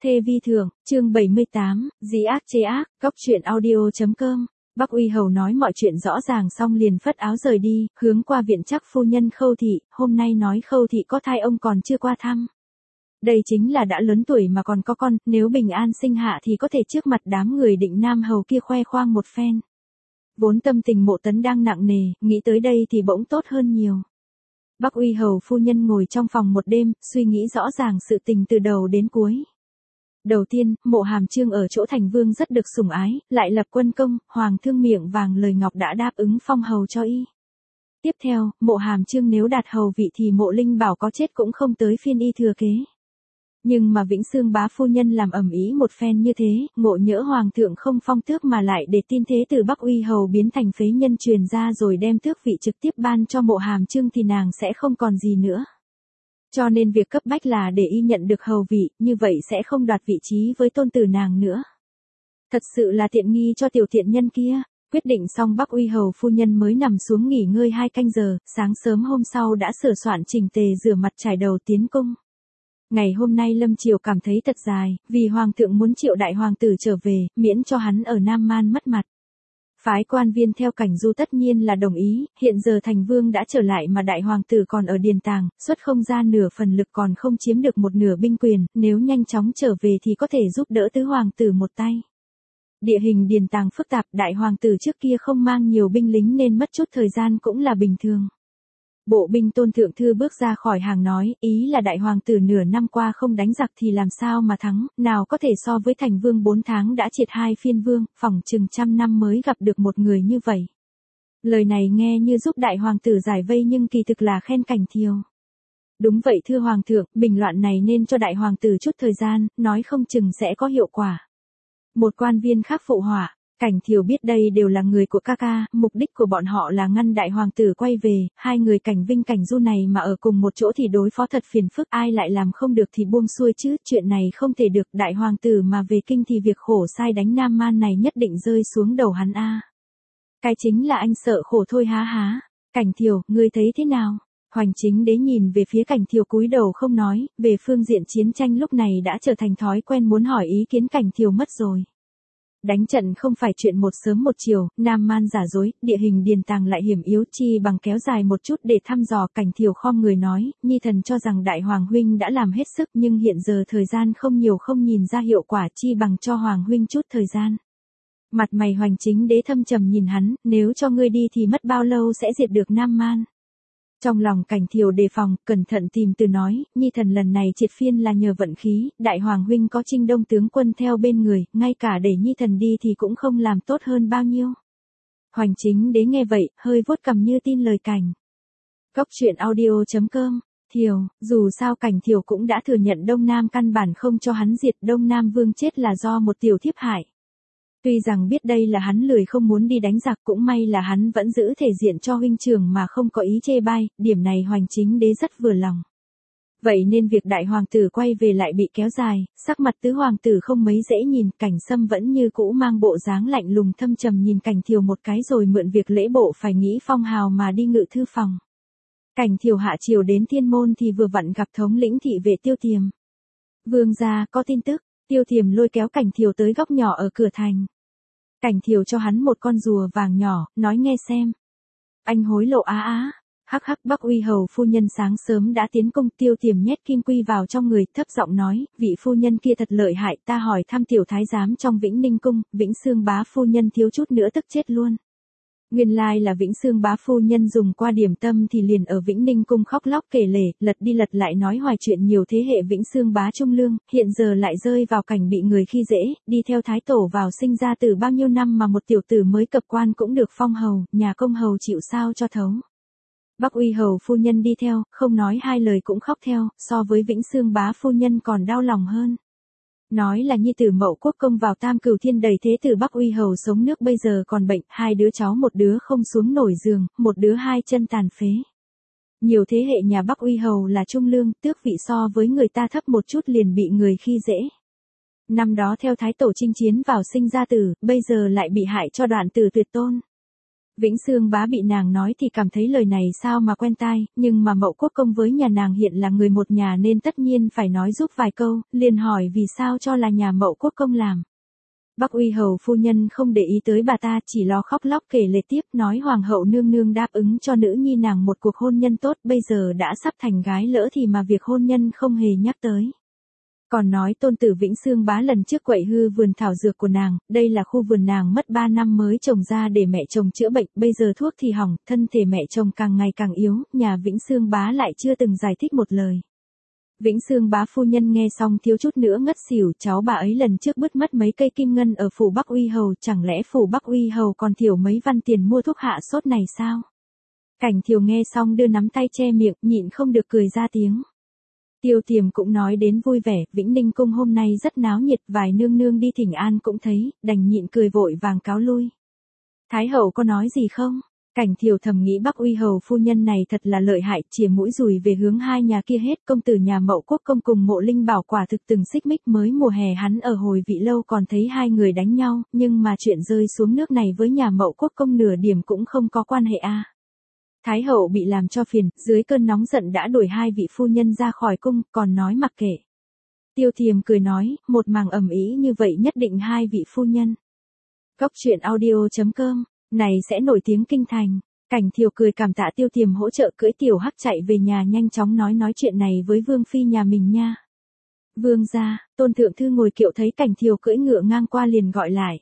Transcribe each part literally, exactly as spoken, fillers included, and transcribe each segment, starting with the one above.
Thê vi thượng, chương bảy mươi tám, dĩ ác chế ác, góc truyện audio.com. Bắc Uy Hầu nói mọi chuyện rõ ràng xong liền phất áo rời đi, hướng qua viện chắc phu nhân Khâu Thị, hôm nay nói Khâu Thị có thai ông còn chưa qua thăm. Đây chính là đã lớn tuổi mà còn có con, nếu bình an sinh hạ thì có thể trước mặt đám người Định Nam Hầu kia khoe khoang một phen. Vốn tâm tình Mộ Tấn đang nặng nề, nghĩ tới đây thì bỗng tốt hơn nhiều. Bắc Uy Hầu phu nhân ngồi trong phòng một đêm, suy nghĩ rõ ràng sự tình từ đầu đến cuối. Đầu tiên, Mộ Hàm Chương ở chỗ thành vương rất được sủng ái, lại lập quân công, hoàng thương miệng vàng lời ngọc đã đáp ứng phong hầu cho y. Tiếp theo, Mộ Hàm Chương nếu đạt hầu vị thì Mộ Linh Bảo có chết cũng không tới phiên y thừa kế. Nhưng mà Vĩnh Xương bá phu nhân làm ầm ĩ một phen như thế, ngộ nhỡ hoàng thượng không phong tước mà lại để tin thế từ Bắc Uy Hầu biến thành phế nhân truyền ra rồi đem tước vị trực tiếp ban cho Mộ Hàm Chương thì nàng sẽ không còn gì nữa. Cho nên việc cấp bách là để y nhận được hầu vị, như vậy sẽ không đoạt vị trí với tôn tử nàng nữa. Thật sự là tiện nghi cho tiểu thiện nhân kia. Quyết định xong Bắc Uy Hầu phu nhân mới nằm xuống nghỉ ngơi hai canh giờ, sáng sớm hôm sau đã sửa soạn chỉnh tề rửa mặt trải đầu tiến cung. Ngày hôm nay Lâm Triều cảm thấy thật dài, vì hoàng thượng muốn triệu đại hoàng tử trở về, miễn cho hắn ở Nam Man mất mặt. Phái quan viên theo Cảnh Du tất nhiên là đồng ý, hiện giờ thành vương đã trở lại mà đại hoàng tử còn ở Điền Tàng, xuất không ra nửa phần lực còn không chiếm được một nửa binh quyền, nếu nhanh chóng trở về thì có thể giúp đỡ tứ hoàng tử một tay. Địa hình Điền Tàng phức tạp, đại hoàng tử trước kia không mang nhiều binh lính nên mất chút thời gian cũng là bình thường. Bộ binh Tôn Thượng Thư bước ra khỏi hàng nói, ý là đại hoàng tử nửa năm qua không đánh giặc thì làm sao mà thắng, nào có thể so với thành vương bốn tháng đã triệt hai phiên vương, phỏng chừng trăm năm mới gặp được một người như vậy. Lời này nghe như giúp đại hoàng tử giải vây nhưng kỳ thực là khen Cảnh Thiều. Đúng vậy thưa hoàng thượng, bình loạn này nên cho đại hoàng tử chút thời gian, nói không chừng sẽ có hiệu quả. Một quan viên khác phụ họa. Cảnh Thiều biết đây đều là người của ca ca, mục đích của bọn họ là ngăn đại hoàng tử quay về, hai người Cảnh Vinh Cảnh Du này mà ở cùng một chỗ thì đối phó thật phiền phức, ai lại làm không được thì buông xuôi chứ, chuyện này không thể được, đại hoàng tử mà về kinh thì việc khổ sai đánh Nam Man này nhất định rơi xuống đầu hắn a. Cái chính là anh sợ khổ thôi há há. Cảnh Thiều, ngươi thấy thế nào? Hoành Chính Đế nhìn về phía Cảnh Thiều cúi đầu không nói, về phương diện chiến tranh lúc này đã trở thành thói quen muốn hỏi ý kiến Cảnh Thiều mất rồi. Đánh trận không phải chuyện một sớm một chiều, Nam Man giả dối, địa hình Điền Tàng lại hiểm yếu chi bằng kéo dài một chút để thăm dò. Cảnh Thiều khom người nói, nhi thần cho rằng đại hoàng huynh đã làm hết sức nhưng hiện giờ thời gian không nhiều không nhìn ra hiệu quả chi bằng cho hoàng huynh chút thời gian. Mặt mày Hoành Chính Đế thâm trầm nhìn hắn, nếu cho ngươi đi thì mất bao lâu sẽ diệt được Nam Man. Trong lòng Cảnh Thiều đề phòng, cẩn thận tìm từ nói, nhi thần lần này triệt phiên là nhờ vận khí, đại hoàng huynh có Trinh Đông tướng quân theo bên người, ngay cả để nhi thần đi thì cũng không làm tốt hơn bao nhiêu. Hoành Chính Đế nghe vậy, hơi vuốt cằm như tin lời Cảnh. Góc truyện audio.com, Thiều, dù sao Cảnh Thiều cũng đã thừa nhận Đông Nam căn bản không cho hắn diệt, Đông Nam vương chết là do một tiểu thiếp hại. Tuy rằng biết đây là hắn lười không muốn đi đánh giặc cũng may là hắn vẫn giữ thể diện cho huynh trưởng mà không có ý chê bai, điểm này Hoành Chính Đế rất vừa lòng. Vậy nên việc đại hoàng tử quay về lại bị kéo dài, sắc mặt tứ hoàng tử không mấy dễ nhìn, Cảnh Sâm vẫn như cũ mang bộ dáng lạnh lùng thâm trầm nhìn Cảnh Thiều một cái rồi mượn việc lễ bộ phải nghĩ phong hào mà đi ngự thư phòng. Cảnh Thiều hạ triều đến Thiên Môn thì vừa vặn gặp thống lĩnh thị vệ Tiêu Tiềm. Vương gia có tin tức. Tiêu Tiềm lôi kéo Cảnh Thiều tới góc nhỏ ở cửa thành. Cảnh Thiều cho hắn một con rùa vàng nhỏ, nói nghe xem. Anh hối lộ á á. Hắc hắc Bắc Uy Hầu phu nhân sáng sớm đã tiến công. Tiêu Tiềm nhét kim quy vào trong người, thấp giọng nói, vị phu nhân kia thật lợi hại, ta hỏi thăm tiểu thái giám trong Vĩnh Ninh cung, Vĩnh Xương bá phu nhân thiếu chút nữa tức chết luôn. Nguyên lai là Vĩnh Xương bá phu nhân dùng qua điểm tâm thì liền ở Vĩnh Ninh cung khóc lóc kể lể, lật đi lật lại nói hoài chuyện nhiều thế hệ Vĩnh Xương bá trung lương, hiện giờ lại rơi vào cảnh bị người khi dễ, đi theo thái tổ vào sinh ra từ bao nhiêu năm mà một tiểu tử mới cập quan cũng được phong hầu, nhà công hầu chịu sao cho thấu. Bắc Uy Hầu phu nhân đi theo, không nói hai lời cũng khóc theo, so với Vĩnh Xương bá phu nhân còn đau lòng hơn. Nói là nhi tử Mậu Quốc công vào Tam Cửu Thiên đầy thế tử Bắc Uy Hầu sống nước bây giờ còn bệnh, hai đứa cháu một đứa không xuống nổi giường, một đứa hai chân tàn phế. Nhiều thế hệ nhà Bắc Uy Hầu là trung lương, tước vị so với người ta thấp một chút liền bị người khi dễ. Năm đó theo thái tổ chinh chiến vào sinh ra tử, bây giờ lại bị hại cho đoạn tử tuyệt tôn. Vĩnh Xương bá bị nàng nói thì cảm thấy lời này sao mà quen tai, nhưng mà Mậu Quốc công với nhà nàng hiện là người một nhà nên tất nhiên phải nói giúp vài câu, liền hỏi vì sao cho là nhà Mậu Quốc công làm. Bắc Uy hầu phu nhân không để ý tới bà ta, chỉ lo khóc lóc kể lể tiếp, nói hoàng hậu nương nương đáp ứng cho nữ nhi nàng một cuộc hôn nhân tốt, bây giờ đã sắp thành gái lỡ thì mà việc hôn nhân không hề nhắc tới. Còn nói tôn tử Vĩnh Xương bá lần trước quậy hư vườn thảo dược của nàng, đây là khu vườn nàng mất ba năm mới trồng ra để mẹ chồng chữa bệnh, bây giờ thuốc thì hỏng, thân thể mẹ chồng càng ngày càng yếu, nhà Vĩnh Xương bá lại chưa từng giải thích một lời. Vĩnh Xương bá phu nhân nghe xong thiếu chút nữa ngất xỉu, cháu bà ấy lần trước bứt mất mấy cây kim ngân ở phủ Bắc Uy hầu, chẳng lẽ phủ Bắc Uy hầu còn thiểu mấy văn tiền mua thuốc hạ sốt này sao? Cảnh Thiều nghe xong đưa nắm tay che miệng, nhịn không được cười ra tiếng. Tiêu Tiềm cũng nói đến vui vẻ, Vĩnh Ninh cung hôm nay rất náo nhiệt, vài nương nương đi thỉnh an cũng thấy, đành nhịn cười vội vàng cáo lui. Thái hậu có nói gì không? Cảnh Thiều thầm nghĩ Bắc Uy hầu phu nhân này thật là lợi hại, chìa mũi dùi về hướng hai nhà kia hết, công tử nhà Mậu Quốc công cùng Mộ Linh Bảo quả thực từng xích mích, mới mùa hè hắn ở Hồi Vị lâu còn thấy hai người đánh nhau, nhưng mà chuyện rơi xuống nước này với nhà Mậu Quốc công nửa điểm cũng không có quan hệ a. À. Thái hậu bị làm cho phiền, dưới cơn nóng giận đã đuổi hai vị phu nhân ra khỏi cung, còn nói mặc kệ. Tiêu Thiềm cười nói, một màng ầm ĩ như vậy nhất định hai vị phu nhân. Cốc truyện audio chấm com, này sẽ nổi tiếng kinh thành. Cảnh Thiều cười cảm tạ Tiêu Thiềm hỗ trợ cưỡi tiểu hắc chạy về nhà nhanh chóng nói nói chuyện này với Vương phi nhà mình nha. Vương gia, Tôn thượng thư ngồi kiệu thấy Cảnh Thiều cưỡi ngựa ngang qua liền gọi lại.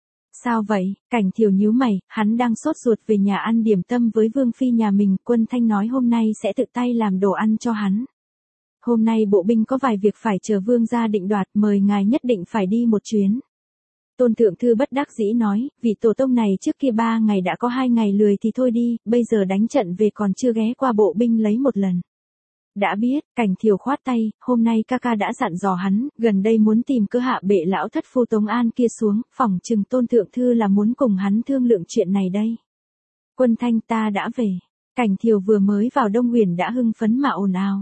Sao vậy? Cảnh Thiều nhíu mày, hắn đang sốt ruột về nhà ăn điểm tâm với Vương phi nhà mình, Quân Thanh nói hôm nay sẽ tự tay làm đồ ăn cho hắn. Hôm nay bộ binh có vài việc phải chờ Vương gia định đoạt, mời ngài nhất định phải đi một chuyến. Tôn thượng thư bất đắc dĩ nói, vì tổ tông này trước kia ba ngày đã có hai ngày lười thì thôi đi, bây giờ đánh trận về còn chưa ghé qua bộ binh lấy một lần. Đã biết, Cảnh Thiều khoát tay, hôm nay ca ca đã dặn dò hắn, gần đây muốn tìm cơ hạ bệ lão thất phu Tống An kia xuống, phỏng chừng Tôn thượng thư là muốn cùng hắn thương lượng chuyện này đây. Quân Thanh ta đã về. Cảnh Thiều vừa mới vào Đông Huyền đã hưng phấn mà ồn ào.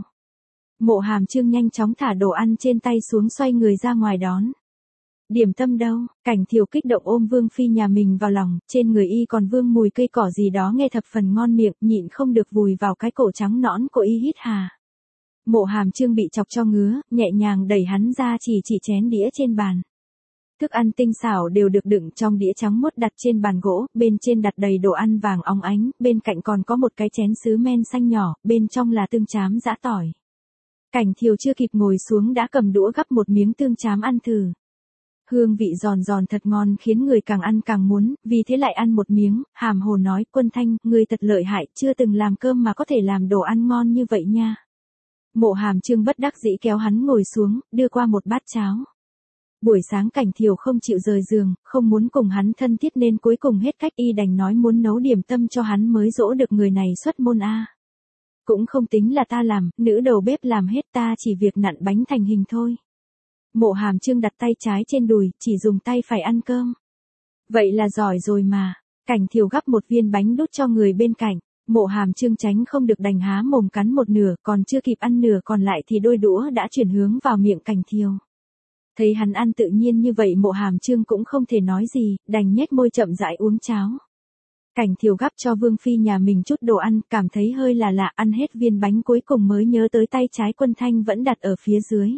Mộ Hàm Chương nhanh chóng thả đồ ăn trên tay xuống xoay người ra ngoài đón. Điểm tâm đâu? Cảnh Thiều kích động ôm Vương phi nhà mình vào lòng, trên người y còn vương mùi cây cỏ gì đó nghe thập phần ngon miệng, nhịn không được vùi vào cái cổ trắng nõn của y hít hà. Mộ Hàm Chương bị chọc cho ngứa, nhẹ nhàng đẩy hắn ra chỉ chỉ chén đĩa trên bàn. Thức ăn tinh xảo đều được đựng trong đĩa trắng muốt đặt trên bàn gỗ, bên trên đặt đầy đồ ăn vàng óng ánh, bên cạnh còn có một cái chén sứ men xanh nhỏ, bên trong là tương trám giã tỏi. Cảnh Thiều chưa kịp ngồi xuống đã cầm đũa gắp một miếng tương trám ăn thử. Hương vị giòn giòn thật ngon khiến người càng ăn càng muốn, vì thế lại ăn một miếng, hàm hồ nói, Quân Thanh, ngươi thật lợi hại, chưa từng làm cơm mà có thể làm đồ ăn ngon như vậy nha. Mộ Hàm Chương bất đắc dĩ kéo hắn ngồi xuống, đưa qua một bát cháo. Buổi sáng Cảnh Thiều không chịu rời giường, không muốn cùng hắn thân thiết nên cuối cùng hết cách y đành nói muốn nấu điểm tâm cho hắn mới dỗ được người này xuất môn a. Cũng không tính là ta làm, nữ đầu bếp làm hết, ta chỉ việc nặn bánh thành hình thôi. Mộ Hàm Chương đặt tay trái trên đùi, chỉ dùng tay phải ăn cơm. Vậy là giỏi rồi mà. Cảnh Thiều gắp một viên bánh đút cho người bên cạnh. Mộ Hàm Chương tránh không được đành há mồm cắn một nửa, còn chưa kịp ăn nửa còn lại thì đôi đũa đã chuyển hướng vào miệng Cảnh Thiều. Thấy hắn ăn tự nhiên như vậy Mộ Hàm Chương cũng không thể nói gì, đành nhếch môi chậm rãi uống cháo. Cảnh Thiều gắp cho Vương phi nhà mình chút đồ ăn, cảm thấy hơi là lạ, ăn hết viên bánh cuối cùng mới nhớ tới tay trái Quân Thanh vẫn đặt ở phía dưới.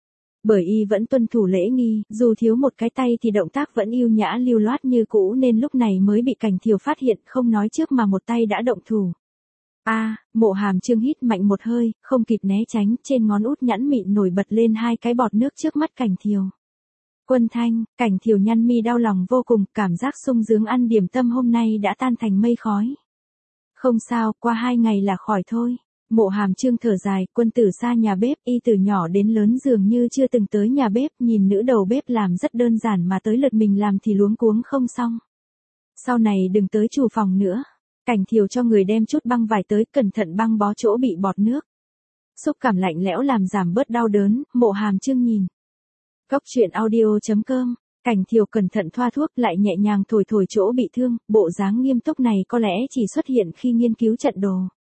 Bởi y vẫn tuân thủ lễ nghi, dù thiếu một cái tay thì động tác vẫn yêu nhã lưu loát như cũ nên lúc này mới bị Cảnh Thiều phát hiện, không nói trước mà một tay đã động thủ. A, à, Mộ Hàm Chương hít mạnh một hơi, không kịp né tránh, trên ngón út nhẵn mịn nổi bật lên hai cái bọt nước trước mắt Cảnh Thiều. Quân Thanh, Cảnh Thiều nhăn mi đau lòng vô cùng, cảm giác sung sướng ăn điểm tâm hôm nay đã tan thành mây khói. Không sao, qua hai ngày là khỏi thôi. Mộ Hàm Chương thở dài, quân tử xa nhà bếp, y từ nhỏ đến lớn dường như chưa từng tới nhà bếp, nhìn nữ đầu bếp làm rất đơn giản mà tới lượt mình làm thì luống cuống không xong. Sau này đừng tới chủ phòng nữa. Cảnh Thiều cho người đem chút băng vải tới, cẩn thận băng bó chỗ bị bọt nước. Xúc cảm lạnh lẽo làm giảm bớt đau đớn, Mộ Hàm Chương nhìn. Cốc truyện audio chấm com, Cảnh Thiều cẩn thận thoa thuốc lại nhẹ nhàng thổi thổi chỗ bị thương, bộ dáng nghiêm túc này có lẽ chỉ xuất hiện khi nghiên cứu trận đồ.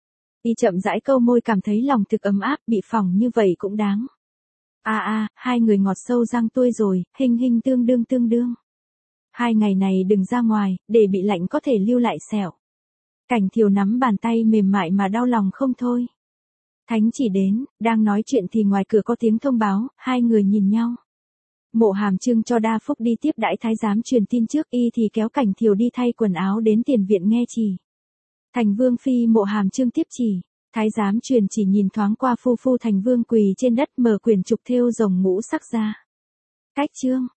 Y chậm rãi câu môi cảm thấy lòng thực ấm áp, bị phỏng như vậy cũng đáng. A a, hai người ngọt sâu răng tuôi rồi, hình hình tương đương tương đương. Hai ngày này đừng ra ngoài, để bị lạnh có thể lưu lại sẹo. Cảnh Thiều nắm bàn tay mềm mại mà đau lòng không thôi. Thánh chỉ đến, đang nói chuyện thì ngoài cửa có tiếng thông báo, hai người nhìn nhau. Mộ Hàm Trương cho Đa Phúc đi tiếp đãi thái giám truyền tin trước, y thì kéo Cảnh Thiều đi thay quần áo đến tiền viện nghe chỉ. Thành Vương phi Mộ Hàm Trương tiếp chỉ, thái giám truyền chỉ nhìn thoáng qua phu phu Thành Vương quỳ trên đất mở quyển trục thêu rồng ngũ sắc ra. Cách chương